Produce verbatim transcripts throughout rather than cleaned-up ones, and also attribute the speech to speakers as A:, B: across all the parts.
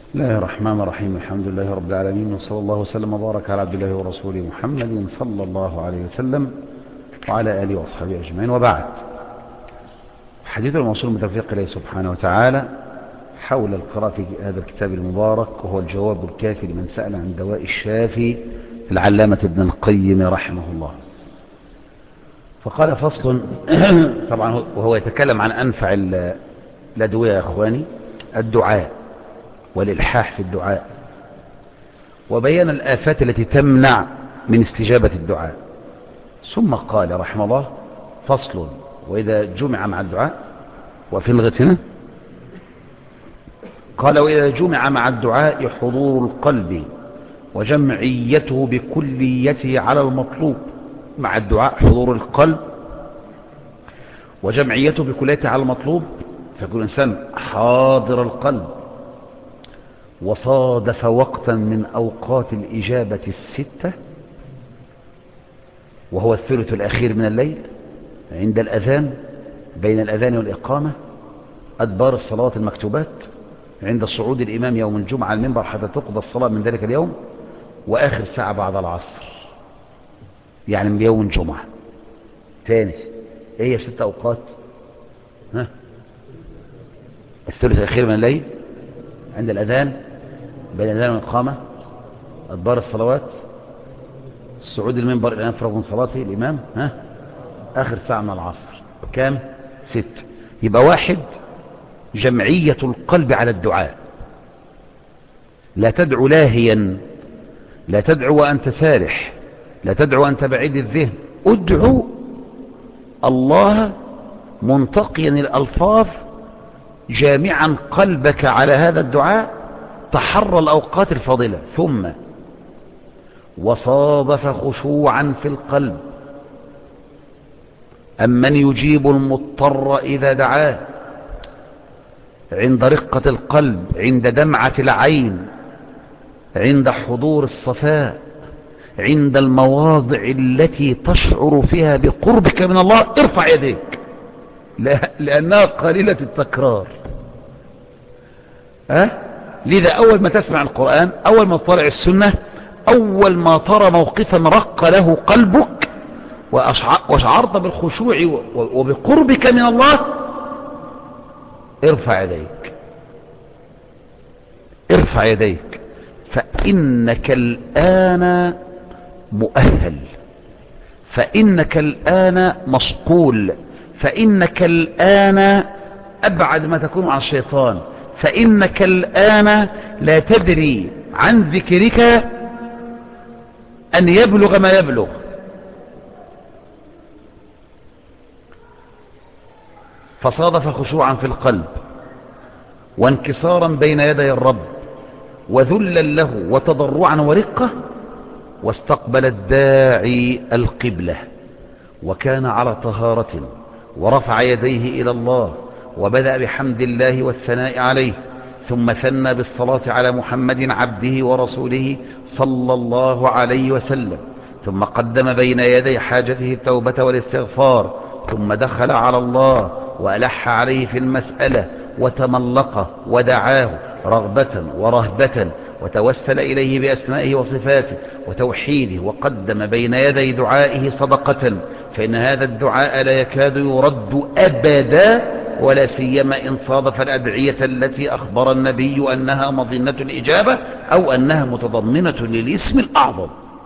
A: بسم الله الرحمن الرحيم. الحمد لله رب العالمين، وصلى الله وسلم وبارك على عبد الله ورسوله محمد صلى الله عليه وسلم وعلى آله وأصحابه أجمعين، وبعد. حديث الموصول المتفق إليه سبحانه وتعالى حول القراءة في هذا الكتاب المبارك، وهو الجواب الكافي لمن سأل عن دواء الشافي العلامة ابن القيم رحمه الله. فقال فصل طبعا وهو يتكلم عن أنفع الأدوية يا أخواني، الدعاء والإلحاح في الدعاء، وبين الآفات التي تمنع من استجابة الدعاء. ثم قال رحمه الله فصل وإذا جمع مع الدعاء وفي الغتنة قال وإذا جمع مع الدعاء حضور القلب وجمعيته بكليته على المطلوب. مع الدعاء حضور القلب وجمعيته بكليته على المطلوب، فيكون الإنسان حاضر القلب وصادف وقتا من أوقات الإجابة الستة، وهو الثلث الأخير من الليل، عند الأذان، بين الأذان والإقامة، أدبار الصلوات المكتوبات، عند صعود الإمام يوم الجمعة المنبر حتى تقضى الصلاة من ذلك اليوم، وآخر ساعة بعد العصر، يعني من يوم الجمعة. تاني، ايه هي ست أوقات؟ ها؟ الثلث الأخير من الليل، عند الأذان، بين الأذان والإقامة، أدبار الصلوات، صعود المنبر الى ان يفرغ من صلاته الامام، ها، اخر ساعه من العصر. كام؟ ست. يبقى واحد، جمعيه القلب على الدعاء. لا تدعو لاهيا، لا تدعو وانت سارح، لا تدعو وانت بعيد الذهن، ادعو الله منتقيا الالفاظ، جامعا قلبك على هذا الدعاء، تحرى الاوقات الفاضله. ثم وصادف خشوعا في القلب، أمن يجيب المضطر إذا دعاه، عند رقة القلب، عند دمعة العين، عند حضور الصفاء، عند المواضع التي تشعر فيها بقربك من الله، ارفع يديك، لأنها قليلة التكرار. أه؟ لذا أول ما تسمع القرآن، أول ما تطلع السنة، أول ما ترى موقفا رق له قلبك وشعرت بالخشوع وبقربك من الله، ارفع يديك، ارفع يديك، فإنك الآن مؤهل، فإنك الآن مصقول، فإنك الآن أبعد ما تكون عن الشيطان، فإنك الآن لا تدري عن ذكرك أن يبلغ ما يبلغ. فصادف خشوعا في القلب، وانكسارا بين يدي الرب، وذلا له، وتضرعا ورقة، واستقبل الداعي القبلة، وكان على طهارة، ورفع يديه إلى الله، وبدأ بحمد الله والثناء عليه، ثم ثنى بالصلاة على محمد عبده ورسوله صلى الله عليه وسلم، ثم قدم بين يدي حاجته التوبة والاستغفار، ثم دخل على الله وألح عليه في المسألة، وتملقه ودعاه رغبة ورهبة، وتوسل إليه بأسمائه وصفاته وتوحيده، وقدم بين يدي دعائه صدقة، فإن هذا الدعاء لا يكاد يرد أبدا، ولا سيما إن صادف الأدعية التي أخبر النبي أنها مظنة الإجابة، أو أنها متضمنة للاسم الأعظم.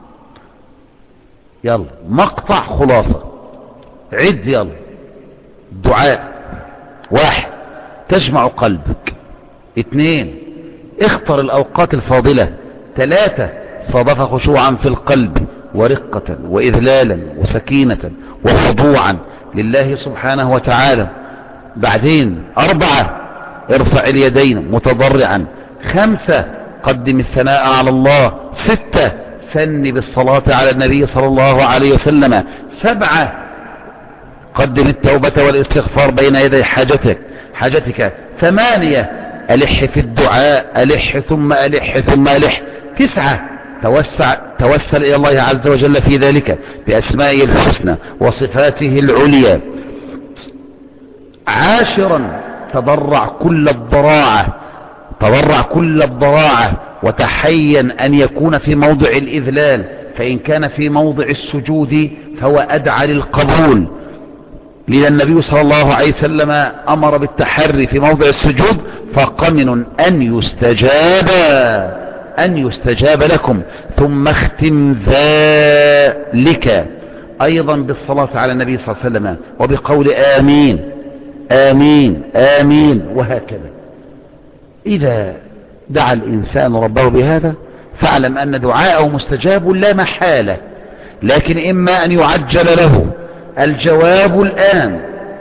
A: يلا مقطع خلاصة، عد يلا. دعاء: واحد، تجمع قلبك. اثنين، اختر الأوقات الفاضلة. ثلاثة، صادف خشوعا في القلب، ورقة وإذلالا وسكينة وخضوعا لله سبحانه وتعالى. بعدين أربعة، ارفع اليدين متضرعا. خمسة، قدم الثناء على الله. ستة، ثني بالصلاة على النبي صلى الله عليه وسلم. سبعة، قدم التوبة والاستغفار بين يدي حاجتك حاجتك. ثمانية، ألح في الدعاء، ألح ثم ألح ثم ألح. تسعة، توسع توسل إلى الله عز وجل في ذلك بأسمائه الحسنى وصفاته العليا. عاشرا، تضرع كل الضراعة، تضرع كل الضراعة وتحين أن يكون في موضع الإذلال، فإن كان في موضع السجود فهو أدعى للقبول، لأن النبي صلى الله عليه وسلم أمر بالتحري في موضع السجود، فقمن أن يستجاب أن يستجاب لكم. ثم اختم ذلك أيضا بالصلاة على النبي صلى الله عليه وسلم وبقول آمين آمين آمين، وهكذا. إذا دعا الإنسان ربه بهذا فاعلم أن دعاءه مستجاب لا محالة، لكن إما أن يعجل له الجواب الآن،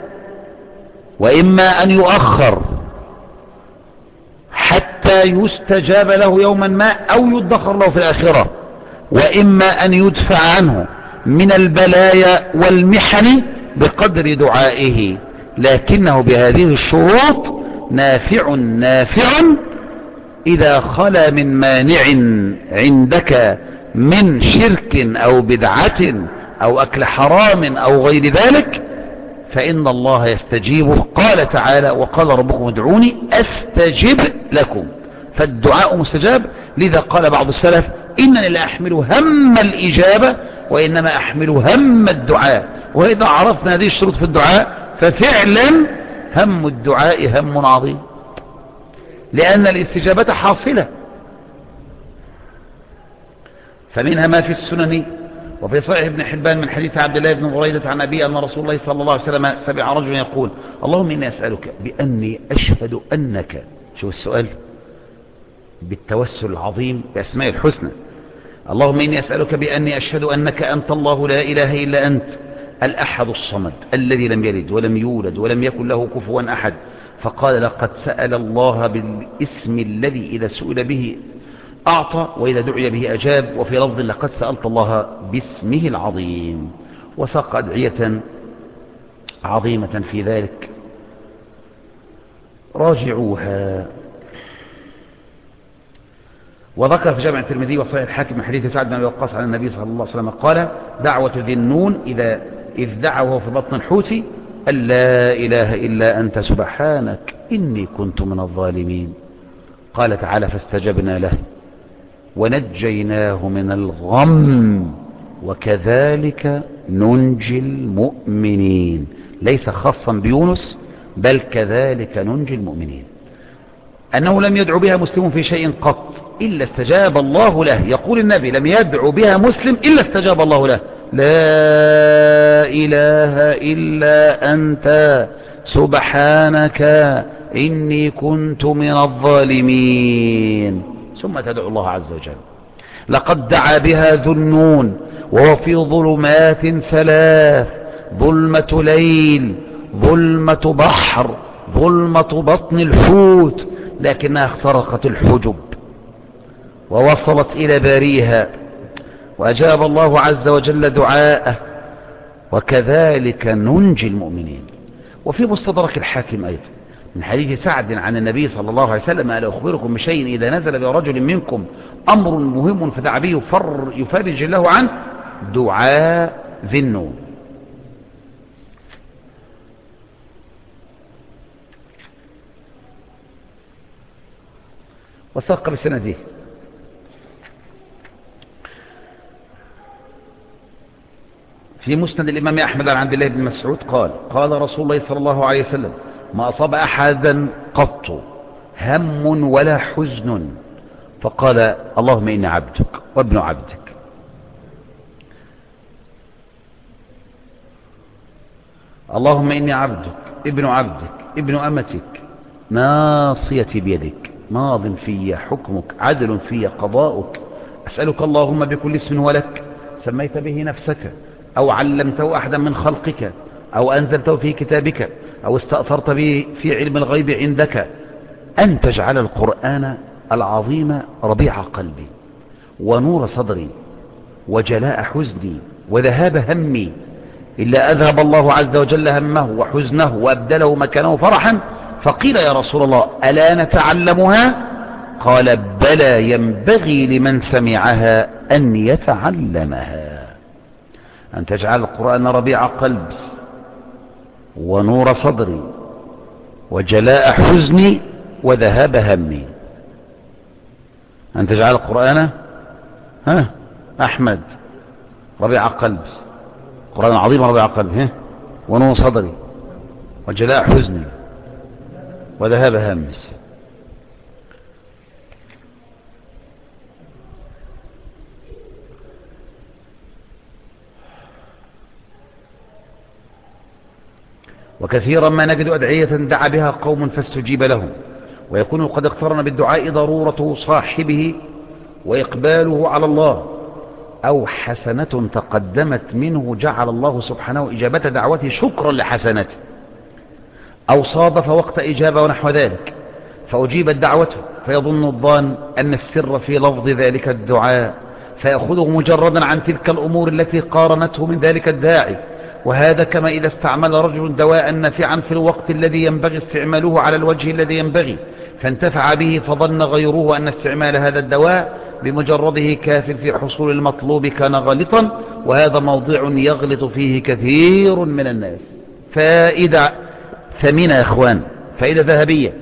A: وإما أن يؤخر حتى يستجاب له يوما ما أو يدخر له في الآخرة، وإما أن يدفع عنه من البلايا والمحن بقدر دعائه، لكنه بهذه الشروط نافع نافع إذا خلا من مانع عندك من شرك أو بدعة أو أكل حرام أو غير ذلك، فإن الله يستجيبه. قال تعالى وقال ربكم ادعوني أستجب لكم، فالدعاء مستجاب. لذا قال بعض السلف إنني لا أحمل هم الإجابة وإنما أحمل هم الدعاء. وإذا عرفنا هذه الشروط في الدعاء ففعلا هم الدعاء هم عظيم، لأن الاستجابة حاصلة. فمنها ما في السنن وفي صحيح ابن حبان من حديث عبد الله بن بريدة عن أبي أن رسول الله صلى الله عليه وسلم سمع رجلا يقول اللهم إني أسألك بأني أشهد أنك، شو السؤال بالتوسل العظيم بأسماء الحسنى، اللهم إني أسألك بأني أشهد أنك أنت الله لا إله إلا أنت الأحد الصمد الذي لم يلد ولم يولد ولم يكن له كفوا أحد. فقال لقد سأل الله بالاسم الذي إذا سئل به أعطى وإذا دعي به أجاب، وفي لفظ لقد سألت الله باسمه العظيم، وساق أدعية عظيمة في ذلك راجعوها. وذكر في جامع الترمذي وصحيح الحاكم من حديث سعد بن أبي وقاص عن النبي صلى الله عليه وسلم قال دعوة ذي النون إذا إذ دعوه في بطن الحوت أن لا إله إلا أنت سبحانك إني كنت من الظالمين. قال تعالى فاستجبنا له ونجيناه من الغم وكذلك ننجي المؤمنين، ليس خاصا بيونس بل كذلك ننجي المؤمنين، أنه لم يدعو بها مسلم في شيء قط إلا استجاب الله له. يقول النبي لم يدعو بها مسلم إلا استجاب الله له، لا إله إلا أنت سبحانك إني كنت من الظالمين، ثم تدعو الله عز وجل. لقد دعا بها ذو النون وهو في ظلمات ثلاث، ظلمة ليل، ظلمة بحر، ظلمة بطن الحوت، لكنها اخترقت الحجب ووصلت إلى باريها وأجاب الله عز وجل دعاءه، وكذلك ننجي المؤمنين. وفي مستدرك الحاكم أيضا من حديث سعد عن النبي صلى الله عليه وسلم ألا أخبركم بشيء إذا نزل برجل منكم أمر مهم فدعا به يفرج الله عنه، دعاء ذي النون. وساق بسنده في مسند الإمام أحمد عن عبد الله بن مسعود قال قال رسول الله صلى الله عليه وسلم ما أصاب أحدا قط هم ولا حزن فقال اللهم إني عبدك وابن عبدك، اللهم إني عبدك ابن عبدك ابن أمتك ناصيتي بيدك ماض في حكمك عدل في قضاؤك، أسألك اللهم بكل اسم ولك سميت به نفسك أو علمته أحدا من خلقك أو أنزلته في كتابك أو استأثرت به في علم الغيب عندك أن تجعل القرآن العظيم ربيع قلبي ونور صدري وجلاء حزني وذهاب همي، إلا أذهب الله عز وجل همه وحزنه وأبدله مكانه فرحا. فقيل يا رسول الله ألا نتعلمها؟ قال بلى ينبغي لمن سمعها أن يتعلمها. أن تجعل القرآن ربيع قلبي ونور صدري وجلاء حزني وذهاب همي. أن تجعل القرآن ها أحمد ربيع قلبي، قرآن عظيم ربيع قلبي، ها ونور صدري وجلاء حزني وذهاب هامس. وكثيرا ما نجد أدعية دعا بها قوم فاستجيب لهم، ويكون قد اقترن بالدعاء ضرورة صاحبه وإقباله على الله، أو حسنة تقدمت منه جعل الله سبحانه إجابة دعوته شكرا لحسنته، أو صادف وقت إجابة ونحو ذلك فأجيبت دعوته، فيظن الظان أن السر في لفظ ذلك الدعاء فيأخذه مجردا عن تلك الأمور التي قارنته من ذلك الداعي. وهذا كما إذا استعمل رجل دواء نافعا في الوقت الذي ينبغي استعماله على الوجه الذي ينبغي فانتفع به، فظن غيره أن استعمال هذا الدواء بمجرده كاف في حصول المطلوب كان غالطا، وهذا موضع يغلط فيه كثير من الناس. فائدة ثمينة يا إخوان، فائدة ذهبية،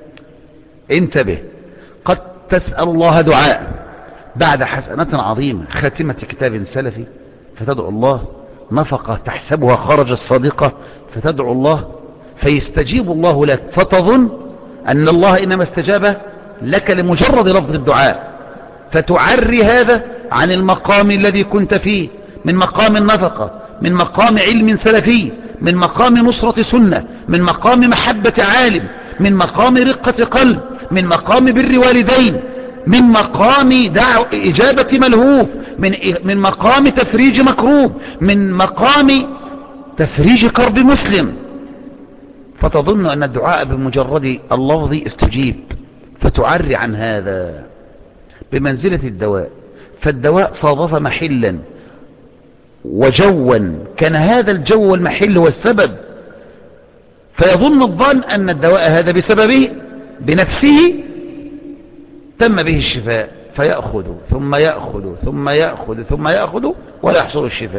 A: انتبه. قد تسأل الله دعاء بعد حسنة عظيمة، خاتمة كتاب سلفي فتدعو الله، نفقة تحسبها خرج الصديقة فتدعو الله فيستجيب الله لك، فتظن أن الله إنما استجاب لك لمجرد لفظ الدعاء، فتعري هذا عن المقام الذي كنت فيه من مقام النفقة، من مقام علم سلفي، من مقام نصرة سنة، من مقام محبة عالم، من مقام رقة قلب، من مقام بر والدين، من مقام دعوة إجابة ملهوف، من, من مقام تفريج مكروب، من مقام تفريج كرب مسلم، فتظن أن الدعاء بمجرد اللفظ استجيب، فتعري عن هذا بمنزلة الدواء. فالدواء صادف محلا وجوا، كان هذا الجو والمحل هو السبب، فيظن الظن أن الدواء هذا بسببه بنفسه تم به الشفاء، فيأخذ ثم يأخذ ثم يأخذ ثم يأخذ ولا يحصل الشفاء.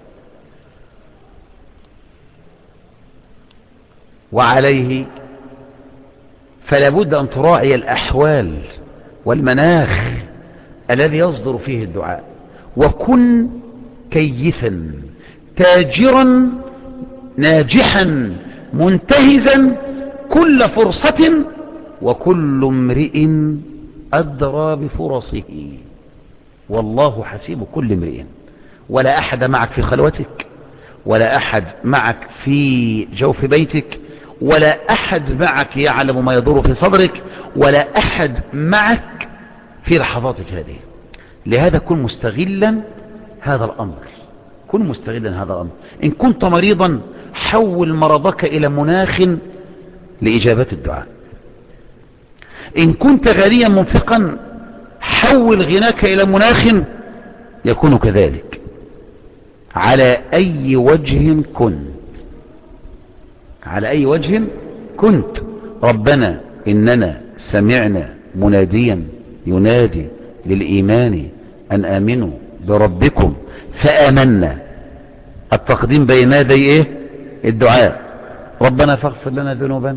A: وعليه فلا بد أن تراعي الأحوال والمناخ الذي يصدر فيه الدعاء، وكن كيسا تاجرا ناجحا منتهزا كل فرصة، وكل امرئ أدرى بفرصه، والله حسيب كل امرئ. ولا أحد معك في خلوتك، ولا أحد معك في جوف بيتك، ولا أحد معك يعلم ما يدور في صدرك، ولا أحد معك في لحظاتك هذه. لهذا كن مستغلا هذا الأمر، كن مستغلا هذا الأمر. إن كنت مريضا حول مرضك إلى مناخ لإجابة الدعاء، إن كنت غنيا منفقا حول غناك إلى مناخ يكون كذلك. على أي وجه كنت، على أي وجه كنت، ربنا إننا سمعنا مناديا ينادي للإيمان أن آمنوا بربكم فآمنا، التقديم بين يدي إيه؟ الدعاء. ربنا فاغفر لنا ذنوبنا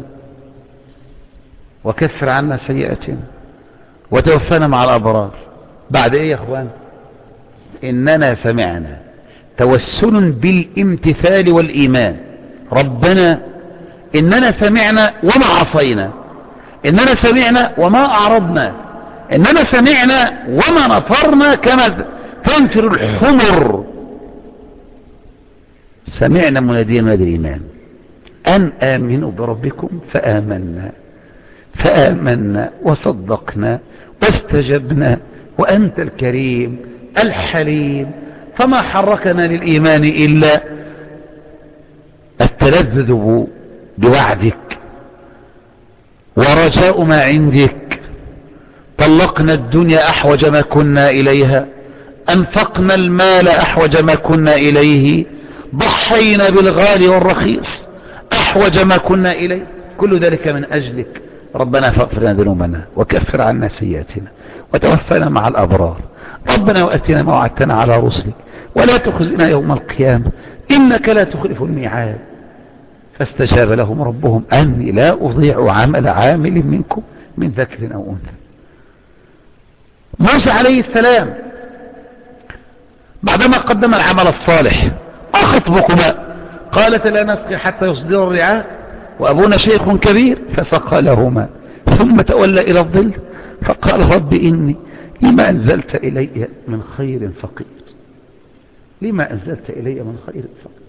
A: وكفر عنا سيئاتنا وتوفنا مع الأبرار. بعد إيه يا أخوان؟ إننا سمعنا، توسل بالامتثال والإيمان. ربنا إننا سمعنا وما عصينا، إننا سمعنا وما أعرضنا، إننا سمعنا وما نفرنا كما تنفر الحمر. سمعنا مناديا منادي الإيمان أن آمنوا بربكم فآمنا، فآمنا وصدقنا واستجبنا، وأنت الكريم الحليم. فما حركنا للإيمان إلا التلذذ بوعدك ورجاء ما عندك. طلقنا الدنيا أحوج ما كنا إليها، أنفقنا المال أحوج ما كنا إليه، ضحينا بالغالي والرخيص أحوج ما كنا إليه، كل ذلك من أجلك. ربنا فاغفر لنا ذنوبنا وكفر عنا سيئاتنا وتوفنا مع الأبرار. ربنا وأتنا ما وعدتنا على رسلك ولا تخزنا يوم القيامة إنك لا تخلف الميعاد. فاستجاب لهم ربهم أني لا أضيع عمل عامل منكم من ذكر أو أنثى موسى عليه السلام بعدما قدم العمل الصالح: ما خطبكما؟ قالت: لا نسقي حتى يصدر الرعاء وأبونا شيخ كبير. فسقى لهما ثم تولى إلى الظل فقال: رب إني لما أنزلت إلي من خير فقير. لما أنزلت إلي من خير فقير.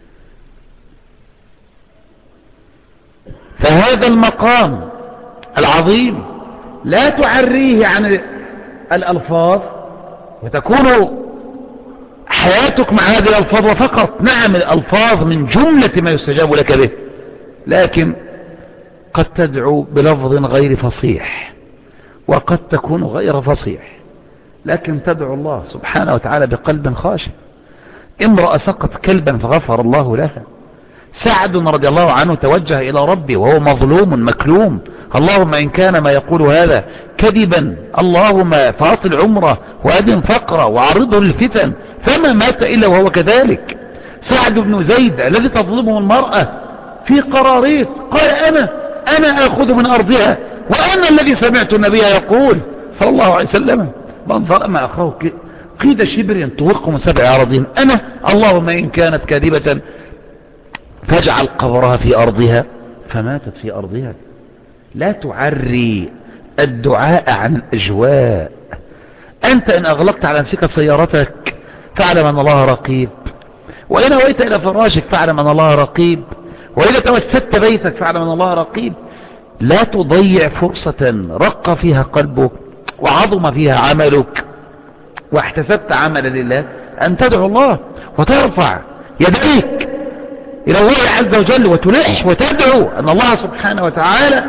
A: فهذا المقام العظيم لا تعريه عن الألفاظ وتكون حياتك مع هذه الألفاظ وفقط. نعم الألفاظ من جملة ما يستجاب لك به، لكن قد تدعو بلفظ غير فصيح وقد تكون غير فصيح، لكن تدعو الله سبحانه وتعالى بقلب خاشع. امرأة سقط كلبا فغفر الله لها. سعد رضي الله عنه توجه إلى ربي وهو مظلوم مكلوم: اللهم إن كان ما يقول هذا كذبا اللهم فاطل عمره وأدن فقره وعرضه للفتن، فما مات إلا وهو كذلك. سعد بن زيد الذي تظلمه المرأة في قراريط قال: أنا أنا أخذ من أرضها وأنا الذي سمعت النبي يقول صلى الله عليه وسلم: من ظلم أخاه قيد شبر توق من سبع أراضين. أنا اللهم إن كانت كاذبة فاجعل قبرها في أرضها. فماتت في أرضها. لا تعري الدعاء عن الأجواء. أنت إن أغلقت على نفسك سيارتك فاعلم أن الله رقيب، وإن هويت إلى فراشك فاعلم أن الله رقيب، وإذا توسدت بيتك فاعلم أن الله رقيب. لا تضيع فرصة رق فيها قلبك وعظم فيها عملك واحتسبت عملا لله أن تدعو الله وترفع يديك إلى الله عز وجل وتلح وتدعو أن الله سبحانه وتعالى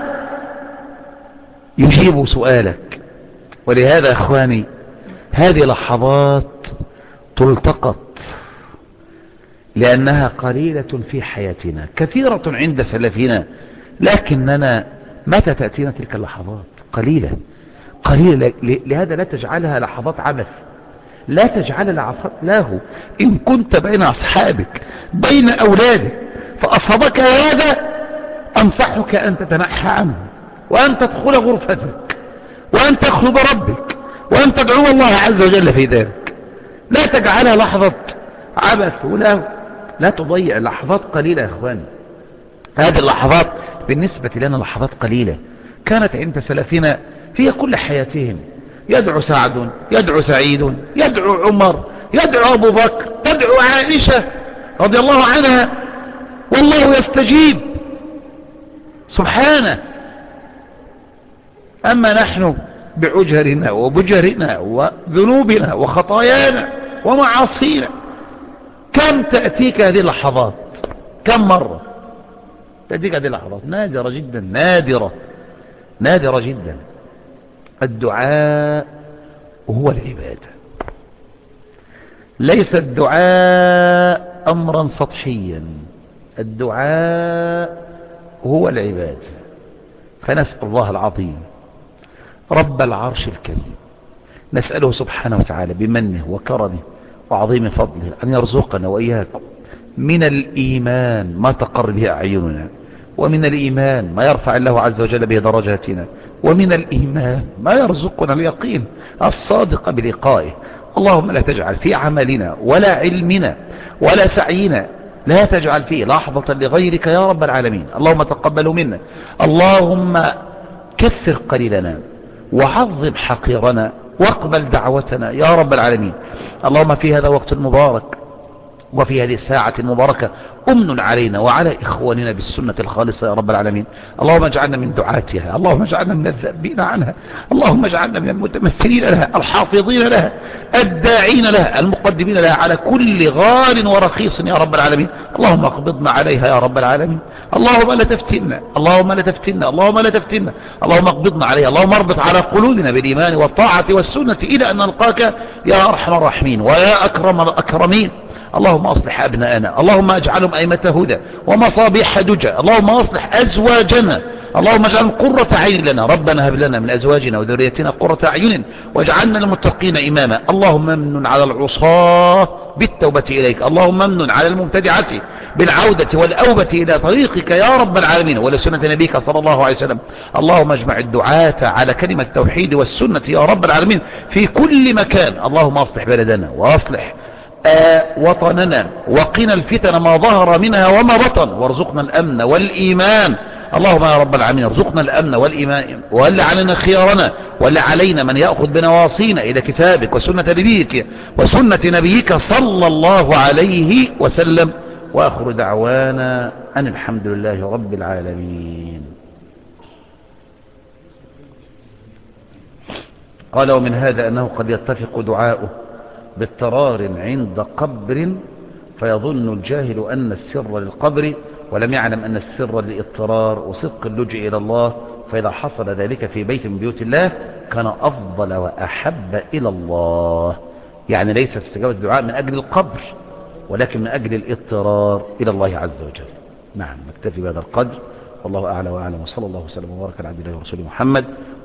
A: يجيب سؤالك. ولهذا أخواني هذه لحظات تلتقط لأنها قليلة في حياتنا، كثيرة عند سلفنا، لكننا متى تأتينا تلك اللحظات؟ قليلة قليلة. لهذا لا تجعلها لحظات عبث، لا تجعل لحظات له. إن كنت بين أصحابك بين أولادك فأصابك هذا أنصحك أن تتنحى عنه وأن تدخل غرفتك وأن تخلو بربك وأن تدعو الله عز وجل في ذلك. لا تجعلها لحظة عبث ولا لا تضيع لحظات قليلة يا أخواني. هذه اللحظات بالنسبة لنا لحظات قليلة كانت عند سلفنا في كل حياتهم. يدعو سعد، يدعو سعيد، يدعو عمر، يدعو أبو بكر، تدعو عائشة رضي الله عنها والله يستجيب سبحانه. أما نحن بعجرنا وبجرنا وذنوبنا وخطايانا ومعاصينا كم تأتيك هذه اللحظات؟ كم مرة تأتيك هذه اللحظات؟ نادرة جدا، نادرة نادرة جدا. الدعاء هو العبادة، ليس الدعاء أمرا سطحيا، الدعاء هو العبادة. فنسأل الله العظيم رب العرش الكريم، نسأله سبحانه وتعالى بمنه وكرمه وعظيم فضله أن يرزقنا وإياكم من الإيمان ما تقر به أعيننا، ومن الإيمان ما يرفع الله عز وجل به درجاتنا، ومن الإيمان ما يرزقنا اليقين الصادق بلقائه. اللهم لا تجعل في عملنا ولا علمنا ولا سعينا، لا تجعل فيه لحظة لغيرك يا رب العالمين. اللهم تقبل منا، اللهم كثر قليلنا وعظم حقيرنا واقبل دعوتنا يا رب العالمين. اللهم في هذا الوقت المبارك وفي هذه الساعة المباركة أمن علينا وعلى إخواننا بالسنة الخالصة يا رب العالمين. اللهم اجعلنا من دعاتها، اللهم اجعلنا من الذابين عنها، اللهم اجعلنا من المتمثلين لها الحافظين لها الداعين لها المقدمين لها على كل غال ورخيص يا رب العالمين. اللهم اقبضنا عليها يا رب العالمين. اللهم لا تفتنا، اللهم لا تفتنا، اللهم لا تفتنا، اللهم اقبضنا عليها. اللهم اربط على قلوبنا بالإيمان والطاعة والسنة إلى أن نلقاك يا أرحم الراحمين ويا أكرم الأكرمين. اللهم أصلح أبناءنا، اللهم اجعلهم أئمة هدى ومصابيح دجى، اللهم أصلح أزواجنا، اللهم اجعل قرة عين لنا. ربنا هب لنا من أزواجنا وذريتنا قرة أعين واجعلنا للمتقين إماما. اللهم امن على العصاة بالتوبة إليك. اللهم امن على المبتدعة بالعودة والأوبة إلى طريقك يا رب العالمين ولسنة نبيك صلى الله عليه وسلم. اللهم اجمع الدعاة على كلمة التوحيد والسنة يا رب العالمين في كل مكان. اللهم اصلح بلدنا وأصلح آه وطننا وقنا الفتن ما ظهر منها وما بطن وارزقنا الأمن والإيمان. اللهم يا رب العالمين ارزقنا الأمن والإيمان ولا علينا خيارنا ولا علينا من يأخذ بنواصينا إلى كتابك وسنة نبيك وسنة نبيك صلى الله عليه وسلم. وآخر دعوانا أن الحمد لله رب العالمين. قال ومن هذا أنه قد يتفق دعاؤه باضطرار عند قبر فيظن الجاهل أن السر للقبر ولم يعلم أن السر للاضطرار وصدق اللجئ إلى الله، فإذا حصل ذلك في بيت من بيوت الله كان أفضل وأحب إلى الله. يعني ليس استجابة الدعاء من أجل القبر ولكن من أجل الاضطرار إلى الله عز وجل. نعم، نكتفي بهذا القدر والله أعلى وأعلم، وصلى الله وسلم وبارك على عبد الله ورسوله محمد